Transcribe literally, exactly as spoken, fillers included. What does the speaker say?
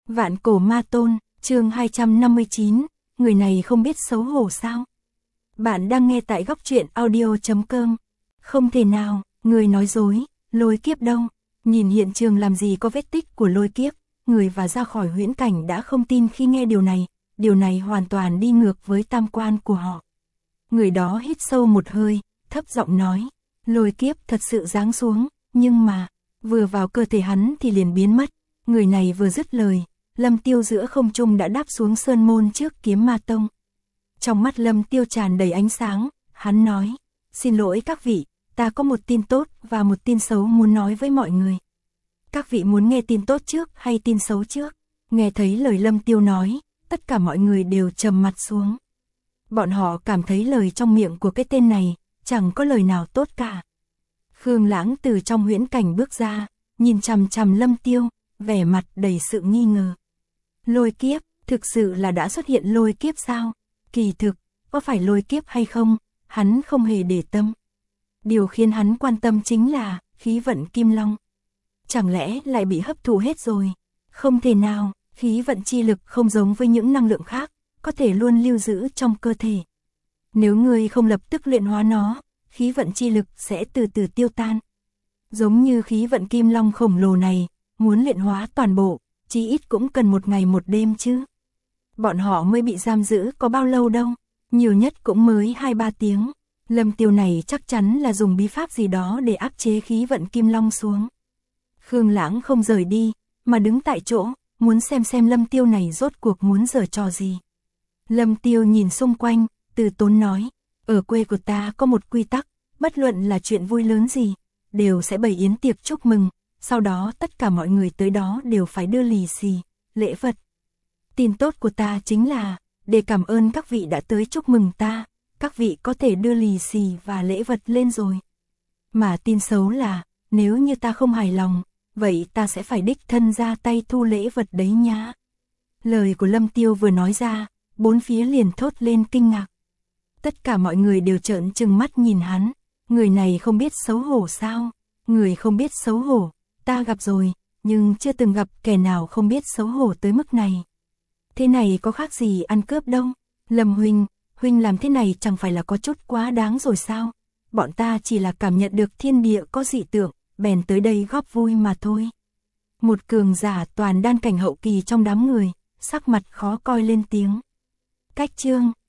Vạn cổ ma tôn, chương hai trăm năm mươi chín, người này không biết xấu hổ sao? Bạn đang nghe tại góc truyện audio chấm com. Không thể nào, người nói dối, lôi kiếp đâu? Nhìn hiện trường làm gì có vết tích của lôi kiếp, người và ra khỏi huyễn cảnh đã không tin khi nghe điều này, điều này hoàn toàn đi ngược với tam quan của họ. Người đó hít sâu một hơi, thấp giọng nói, lôi kiếp thật sự giáng xuống, nhưng mà, vừa vào cơ thể hắn thì liền biến mất. Người này vừa dứt lời, Lâm Tiêu giữa không trung đã đáp xuống sơn môn trước Kiếm Ma Tông. Trong mắt Lâm Tiêu tràn đầy ánh sáng, hắn nói, xin lỗi các vị, ta có một tin tốt và một tin xấu muốn nói với mọi người. Các vị muốn nghe tin tốt trước hay tin xấu trước? Nghe thấy lời Lâm Tiêu nói, tất cả mọi người đều trầm mặt xuống. Bọn họ cảm thấy lời trong miệng của cái tên này, chẳng có lời nào tốt cả. Khương Lãng từ trong huyễn cảnh bước ra, nhìn chằm chằm Lâm Tiêu, vẻ mặt đầy sự nghi ngờ. Lôi kiếp, thực sự là đã xuất hiện lôi kiếp sao? Kỳ thực, có phải lôi kiếp hay không, hắn không hề để tâm. Điều khiến hắn quan tâm chính là khí vận Kim Long. Chẳng lẽ lại bị hấp thụ hết rồi? Không thể nào, khí vận chi lực không giống với những năng lượng khác, có thể luôn lưu giữ trong cơ thể. Nếu người không lập tức luyện hóa nó, khí vận chi lực sẽ từ từ tiêu tan. Giống như khí vận Kim Long khổng lồ này, muốn luyện hóa toàn bộ, chí ít cũng cần một ngày một đêm chứ. Bọn họ mới bị giam giữ có bao lâu đâu, nhiều nhất cũng mới hai ba tiếng. Lâm Tiêu này chắc chắn là dùng bí pháp gì đó để áp chế khí vận Kim Long xuống. Khương Lãng không rời đi, mà đứng tại chỗ, muốn xem xem Lâm Tiêu này rốt cuộc muốn giở trò gì. Lâm Tiêu nhìn xung quanh, từ tốn nói, ở quê của ta có một quy tắc, bất luận là chuyện vui lớn gì, đều sẽ bày yến tiệc chúc mừng, sau đó tất cả mọi người tới đó đều phải đưa lì xì, lễ vật. Tin tốt của ta chính là, để cảm ơn các vị đã tới chúc mừng ta, các vị có thể đưa lì xì và lễ vật lên rồi. Mà tin xấu là, nếu như ta không hài lòng, vậy ta sẽ phải đích thân ra tay thu lễ vật đấy nhá. Lời của Lâm Tiêu vừa nói ra, bốn phía liền thốt lên kinh ngạc. Tất cả mọi người đều trợn trừng mắt nhìn hắn, người này không biết xấu hổ sao? Người không biết xấu hổ, ta gặp rồi, nhưng chưa từng gặp kẻ nào không biết xấu hổ tới mức này. Thế này có khác gì ăn cướp đâu? Lâm huynh, huynh làm thế này chẳng phải là có chút quá đáng rồi sao? Bọn ta chỉ là cảm nhận được thiên địa có dị tượng, bèn tới đây góp vui mà thôi. Một cường giả toàn đan cảnh hậu kỳ trong đám người, sắc mặt khó coi lên tiếng. Cách chương,